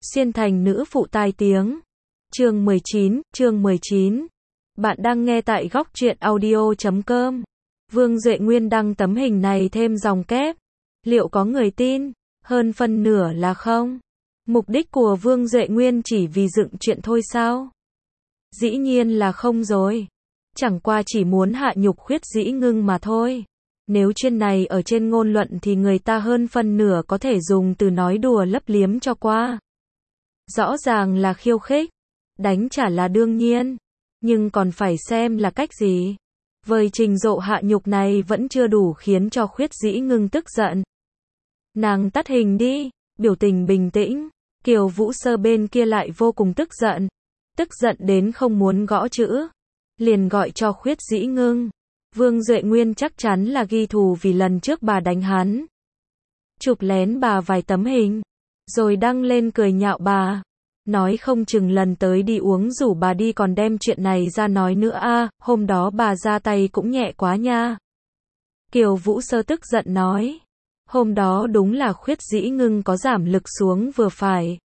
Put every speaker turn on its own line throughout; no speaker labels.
Xuyên thành nữ phụ tai tiếng. Chương 19. Bạn đang nghe tại góc truyện audio.com. Vương Duệ Nguyên đăng tấm hình này thêm dòng kép. Liệu có người tin? Hơn phân nửa là không. Mục đích của Vương Duệ Nguyên chỉ vì dựng chuyện thôi sao? Dĩ nhiên là không rồi. Chẳng qua chỉ muốn hạ nhục Khuyết Dĩ Ngưng mà thôi. Nếu chuyện này ở trên ngôn luận thì người ta hơn phân nửa có thể dùng từ nói đùa lấp liếm cho qua. Rõ ràng là khiêu khích. Đánh trả là đương nhiên. Nhưng còn phải xem là cách gì. Vời trình độ hạ nhục này vẫn chưa đủ khiến cho Khuyết Dĩ Ngưng tức giận. Nàng tắt hình đi, biểu tình bình tĩnh. Kiều Vũ Sơ bên kia lại vô cùng tức giận. Tức giận đến không muốn gõ chữ. Liền gọi cho Khuyết Dĩ Ngưng. Vương Duệ Nguyên chắc chắn là ghi thù vì lần trước bà đánh hắn. Chụp lén bà vài tấm hình. Rồi đăng lên cười nhạo bà. Nói không chừng lần tới đi uống rủ bà đi còn đem chuyện này ra nói nữa a, hôm đó bà ra tay cũng nhẹ quá nha. Kiều Vũ Sơ tức giận nói. Hôm đó đúng là Khuyết Dĩ Ngưng có giảm lực xuống vừa phải.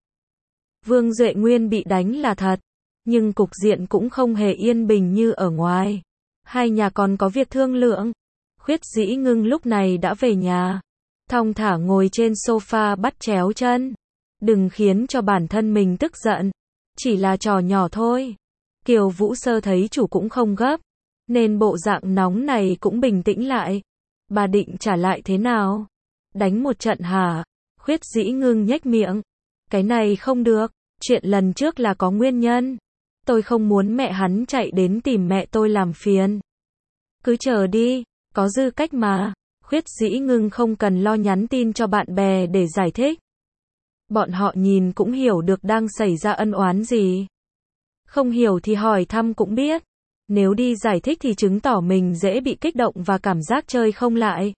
Vương Duệ Nguyên bị đánh là thật. Nhưng cục diện cũng không hề yên bình như ở ngoài. Hai nhà còn có việc thương lượng. Khuyết Dĩ Ngưng lúc này đã về nhà. Thong thả ngồi trên sofa bắt chéo chân. Đừng khiến cho bản thân mình tức giận. Chỉ là trò nhỏ thôi. Kiều Vũ Sơ thấy chủ cũng không gấp. Nên bộ dạng nóng này cũng bình tĩnh lại. Bà định trả lại thế nào? Đánh một trận hả? Khuyết Dĩ Ngưng nhếch miệng. Cái này không được. Chuyện lần trước là có nguyên nhân. Tôi không muốn mẹ hắn chạy đến tìm mẹ tôi làm phiền. Cứ chờ đi, có dư cách mà. Khuyết Dĩ Ngưng không cần lo nhắn tin cho bạn bè để giải thích. Bọn họ nhìn cũng hiểu được đang xảy ra ân oán gì. Không hiểu thì hỏi thăm cũng biết. Nếu đi giải thích thì chứng tỏ mình dễ bị kích động và cảm giác chơi không lại.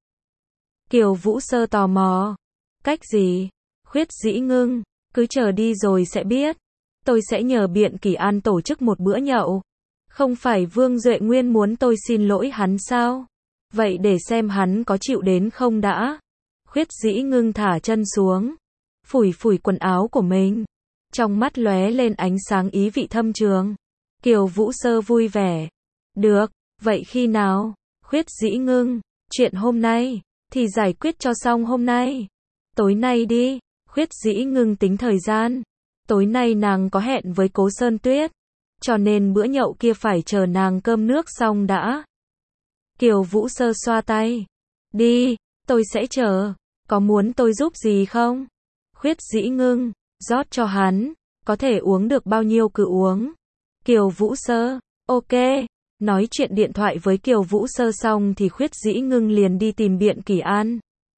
Kiều Vũ Sơ tò mò. Cách gì? Khuyết Dĩ Ngưng, cứ chờ đi rồi sẽ biết. Tôi sẽ nhờ Biện Kỳ An tổ chức một bữa nhậu. Không phải Vương Duệ Nguyên muốn tôi xin lỗi hắn sao? Vậy để xem hắn có chịu đến không đã. Khuyết Dĩ Ngưng thả chân xuống. Phủi phủi quần áo của mình. Trong mắt lóe lên ánh sáng ý vị thâm trường. Kiều Vũ Sơ vui vẻ. Được, vậy khi nào? Khuyết Dĩ Ngưng, chuyện hôm nay, thì giải quyết cho xong hôm nay. Tối nay đi. Khuyết Dĩ Ngưng tính thời gian. Tối nay nàng có hẹn với Cố Sơn Tuyết. Cho nên bữa nhậu kia phải chờ nàng cơm nước xong đã. Kiều Vũ Sơ xoa tay. Đi, tôi sẽ chờ. Có muốn tôi giúp gì không? Khuyết Dĩ Ngưng, rót cho hắn. Có thể uống được bao nhiêu cứ uống. Kiều Vũ Sơ, ok. Nói chuyện điện thoại với Kiều Vũ Sơ xong thì Khuyết Dĩ Ngưng liền đi tìm Biện Kỳ An.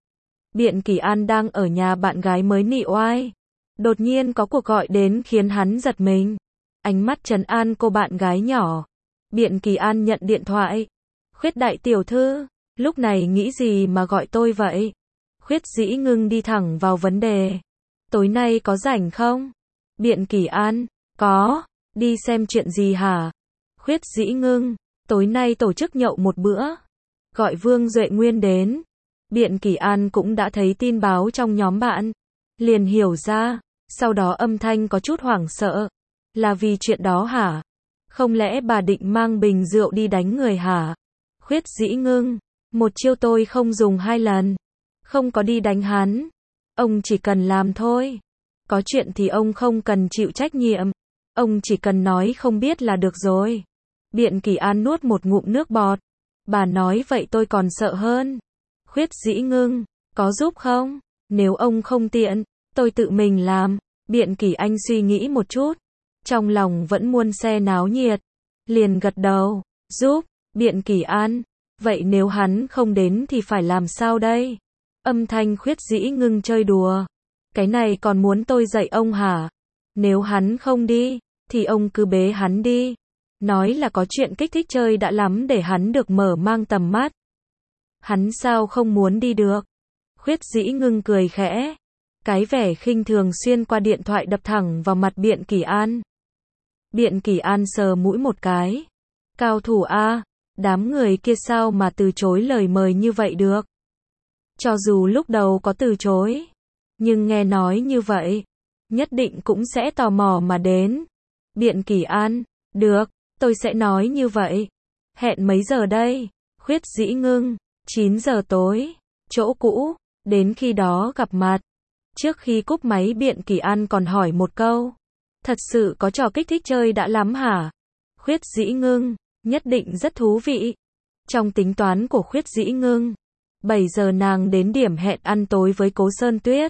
Biện Kỳ An đang ở nhà bạn gái mới nị oai. Đột nhiên có cuộc gọi đến khiến hắn giật mình. Ánh mắt trấn an cô bạn gái nhỏ. Biện Kỳ An nhận điện thoại. Khuyết đại tiểu thư, lúc này nghĩ gì mà gọi tôi vậy? Khuyết Dĩ Ngưng đi thẳng vào vấn đề. Tối nay có rảnh không? Biện Kỳ An, có. Đi xem chuyện gì hả? Khuyết Dĩ Ngưng, tối nay tổ chức nhậu một bữa. Gọi Vương Duệ Nguyên đến. Biện Kỳ An cũng đã thấy tin báo trong nhóm bạn. Liền hiểu ra. Sau đó âm thanh có chút hoảng sợ. Là vì chuyện đó hả? Không lẽ bà định mang bình rượu đi đánh người hả? Khuyết Dĩ Ngưng, một chiêu tôi không dùng hai lần. Không có đi đánh hắn. Ông chỉ cần làm thôi. Có chuyện thì ông không cần chịu trách nhiệm. Ông chỉ cần nói không biết là được rồi. Biện Kỳ An nuốt một ngụm nước bọt. Bà nói vậy tôi còn sợ hơn. Khuyết Dĩ Ngưng, có giúp không? Nếu ông không tiện, tôi tự mình làm. Biện Kỳ Anh suy nghĩ một chút. Trong lòng vẫn muôn xe náo nhiệt. Liền gật đầu. Giúp. Biện Kỳ An. Vậy nếu hắn không đến thì phải làm sao đây? Âm thanh Khuyết Dĩ Ngưng chơi đùa. Cái này còn muốn tôi dạy ông hả? Nếu hắn không đi, thì ông cứ bế hắn đi. Nói là có chuyện kích thích chơi đã lắm để hắn được mở mang tầm mắt. Hắn sao không muốn đi được? Khuyết Dĩ Ngưng cười khẽ. Cái vẻ khinh thường xuyên qua điện thoại đập thẳng vào mặt Biện Kỳ An. Biện Kỳ An sờ mũi một cái. Cao thủ a, đám người kia sao mà từ chối lời mời như vậy được? Cho dù lúc đầu có từ chối, nhưng nghe nói như vậy, nhất định cũng sẽ tò mò mà đến. Biện Kỳ An, được, tôi sẽ nói như vậy. Hẹn mấy giờ đây? Khuyết Dĩ Ngưng, 9 giờ tối, chỗ cũ, đến khi đó gặp mặt. Trước khi cúp máy Biện Kỳ An còn hỏi một câu. Thật sự có trò kích thích chơi đã lắm hả? Khuyết Dĩ Ngưng, nhất định rất thú vị. Trong tính toán của Khuyết Dĩ Ngưng, 7 giờ nàng đến điểm hẹn ăn tối với Cố Sơn Tuyết.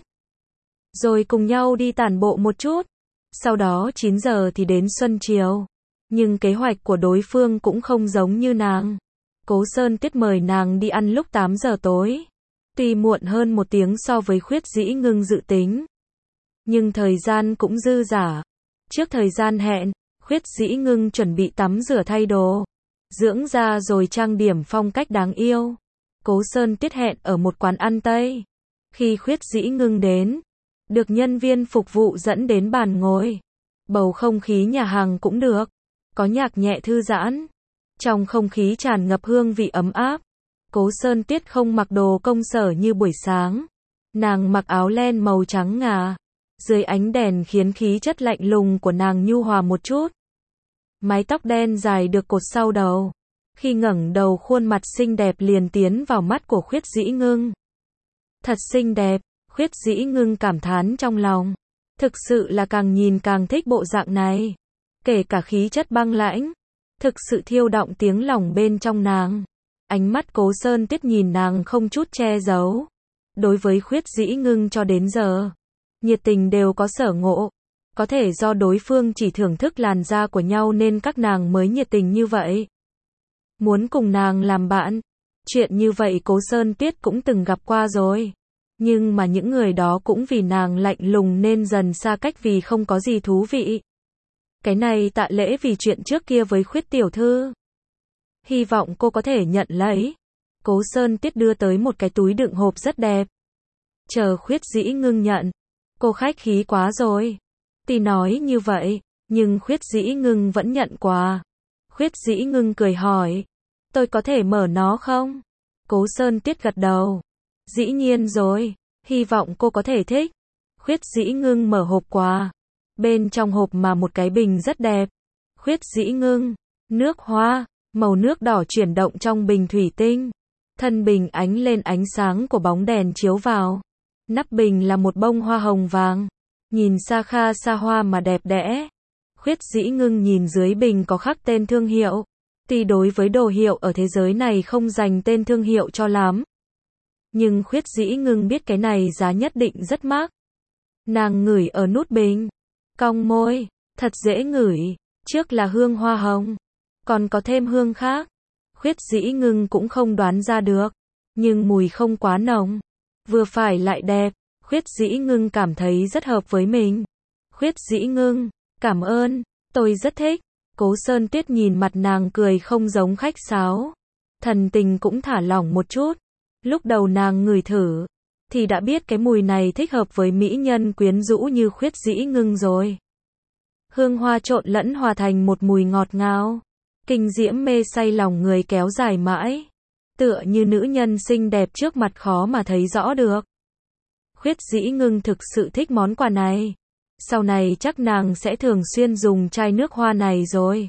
Rồi cùng nhau đi tản bộ một chút. Sau đó 9 giờ thì đến Xuân Chiều. Nhưng kế hoạch của đối phương cũng không giống như nàng. Cố Sơn Tuyết mời nàng đi ăn lúc 8 giờ tối. Tuy muộn hơn 1 tiếng so với Khuyết Dĩ Ngưng dự tính. Nhưng thời gian cũng dư dả. Trước thời gian hẹn, Khuyết Dĩ Ngưng chuẩn bị tắm rửa thay đồ. Dưỡng da rồi trang điểm phong cách đáng yêu. Cố Sơn Tuyết hẹn ở một quán ăn Tây. Khi Khuyết Dĩ Ngưng đến, được nhân viên phục vụ dẫn đến bàn ngồi. Bầu không khí nhà hàng cũng được. Có nhạc nhẹ thư giãn. Trong không khí tràn ngập hương vị ấm áp. Cố Sơn Tuyết không mặc đồ công sở như buổi sáng. Nàng mặc áo len màu trắng ngà. Dưới ánh đèn khiến khí chất lạnh lùng của nàng nhu hòa một chút. Mái tóc đen dài được cột sau đầu. Khi ngẩng đầu khuôn mặt xinh đẹp liền tiến vào mắt của Khuyết Dĩ Ngưng. Thật xinh đẹp, Khuyết Dĩ Ngưng cảm thán trong lòng. Thực sự là càng nhìn càng thích bộ dạng này. Kể cả khí chất băng lãnh. Thực sự thiêu động tiếng lòng bên trong nàng. Ánh mắt Cố Sơn Tuyết nhìn nàng không chút che giấu. Đối với Khuyết Dĩ Ngưng cho đến giờ, nhiệt tình đều có sở ngộ. Có thể do đối phương chỉ thưởng thức làn da của nhau nên các nàng mới nhiệt tình như vậy. Muốn cùng nàng làm bạn. Chuyện như vậy Cố Sơn Tuyết cũng từng gặp qua rồi. Nhưng mà những người đó cũng vì nàng lạnh lùng nên dần xa cách vì không có gì thú vị. Cái này tạ lễ vì chuyện trước kia với Khuyết tiểu thư. Hy vọng cô có thể nhận lấy. Cố Sơn Tuyết đưa tới một cái túi đựng hộp rất đẹp. Chờ Khuyết Dĩ Ngưng nhận. Cô khách khí quá rồi. Tuy nói như vậy, nhưng Khuyết Dĩ Ngưng vẫn nhận quà. Khuyết Dĩ Ngưng cười hỏi. Tôi có thể mở nó không? Cố Sơn Tuyết gật đầu. Dĩ nhiên rồi, hy vọng cô có thể thích. Khuyết Dĩ Ngưng mở hộp quà. Bên trong hộp mà một cái bình rất đẹp. Khuyết Dĩ Ngưng, nước hoa, màu nước đỏ chuyển động trong bình thủy tinh. Thân bình ánh lên ánh sáng của bóng đèn chiếu vào. Nắp bình là một bông hoa hồng vàng. Nhìn xa hoa mà đẹp đẽ. Khuyết Dĩ Ngưng nhìn dưới bình có khắc tên thương hiệu. Tuy đối với đồ hiệu ở thế giới này không dành tên thương hiệu cho lắm. Nhưng Khuyết Dĩ Ngưng biết cái này giá nhất định rất mắc. Nàng ngửi ở nút bình. Cong môi. Thật dễ ngửi. Trước là hương hoa hồng. Còn có thêm hương khác. Khuyết Dĩ Ngưng cũng không đoán ra được. Nhưng mùi không quá nồng. Vừa phải lại đẹp. Khuyết Dĩ Ngưng cảm thấy rất hợp với mình. Khuyết Dĩ Ngưng, cảm ơn. Tôi rất thích. Cố Sơn Tuyết nhìn mặt nàng cười không giống khách sáo. Thần tình cũng thả lỏng một chút. Lúc đầu nàng ngửi thử. Thì đã biết cái mùi này thích hợp với mỹ nhân quyến rũ như Khuyết Dĩ Ngưng rồi. Hương hoa trộn lẫn hòa thành một mùi ngọt ngào. Kinh diễm mê say lòng người kéo dài mãi. Tựa như nữ nhân xinh đẹp trước mặt khó mà thấy rõ được. Khuyết Dĩ Ngưng thực sự thích món quà này. Sau này chắc nàng sẽ thường xuyên dùng chai nước hoa này rồi.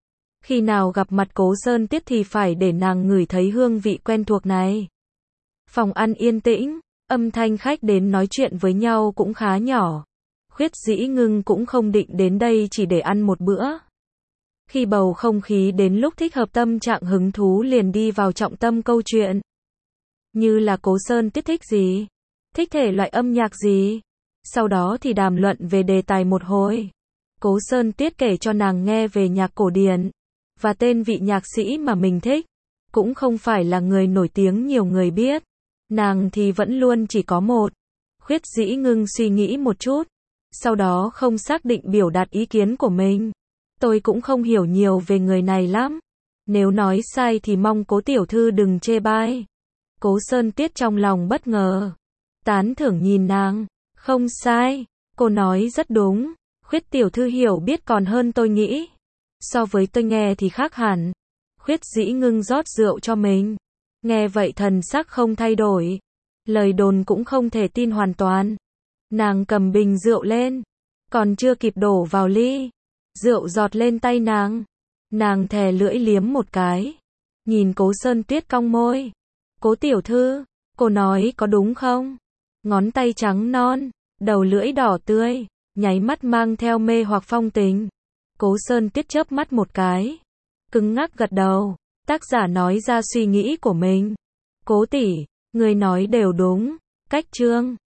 Khi nào gặp mặt Cố Sơn Tuyết thì phải để nàng ngửi thấy hương vị quen thuộc này. Phòng ăn yên tĩnh, âm thanh khách đến nói chuyện với nhau cũng khá nhỏ. Khuyết Dĩ Ngưng cũng không định đến đây chỉ để ăn một bữa. Khi bầu không khí đến lúc thích hợp tâm trạng hứng thú liền đi vào trọng tâm câu chuyện. Như là Cố Sơn Tuyết thích gì? Thích thể loại âm nhạc gì? Sau đó thì đàm luận về đề tài một hồi. Cố Sơn Tuyết kể cho nàng nghe về nhạc cổ điển. Và tên vị nhạc sĩ mà mình thích. Cũng không phải là người nổi tiếng nhiều người biết. Nàng thì vẫn luôn chỉ có một. Khuyết Dĩ Ngưng suy nghĩ một chút. Sau đó không xác định biểu đạt ý kiến của mình. Tôi cũng không hiểu nhiều về người này lắm. Nếu nói sai thì mong Cố tiểu thư đừng chê bai. Cố Sơn Tuyết trong lòng bất ngờ. Tán thưởng nhìn nàng. Không sai. Cô nói rất đúng. Khuyết tiểu thư hiểu biết còn hơn tôi nghĩ. So với tôi nghe thì khác hẳn. Khuyết Dĩ Ngưng rót rượu cho mình. Nghe vậy thần sắc không thay đổi. Lời đồn cũng không thể tin hoàn toàn. Nàng cầm bình rượu lên. Còn chưa kịp đổ vào ly, rượu giọt lên tay nàng. Nàng thè lưỡi liếm một cái. Nhìn Cố Sơn Tuyết cong môi. Cố tiểu thư, cô nói có đúng không? Ngón tay trắng non, đầu lưỡi đỏ tươi, nháy mắt mang theo mê hoặc phong tình. Cố Sơn Tuyết chớp mắt một cái, cứng ngắc gật đầu. Tác giả nói ra suy nghĩ của mình. Cố tỷ, người nói đều đúng. Cách chương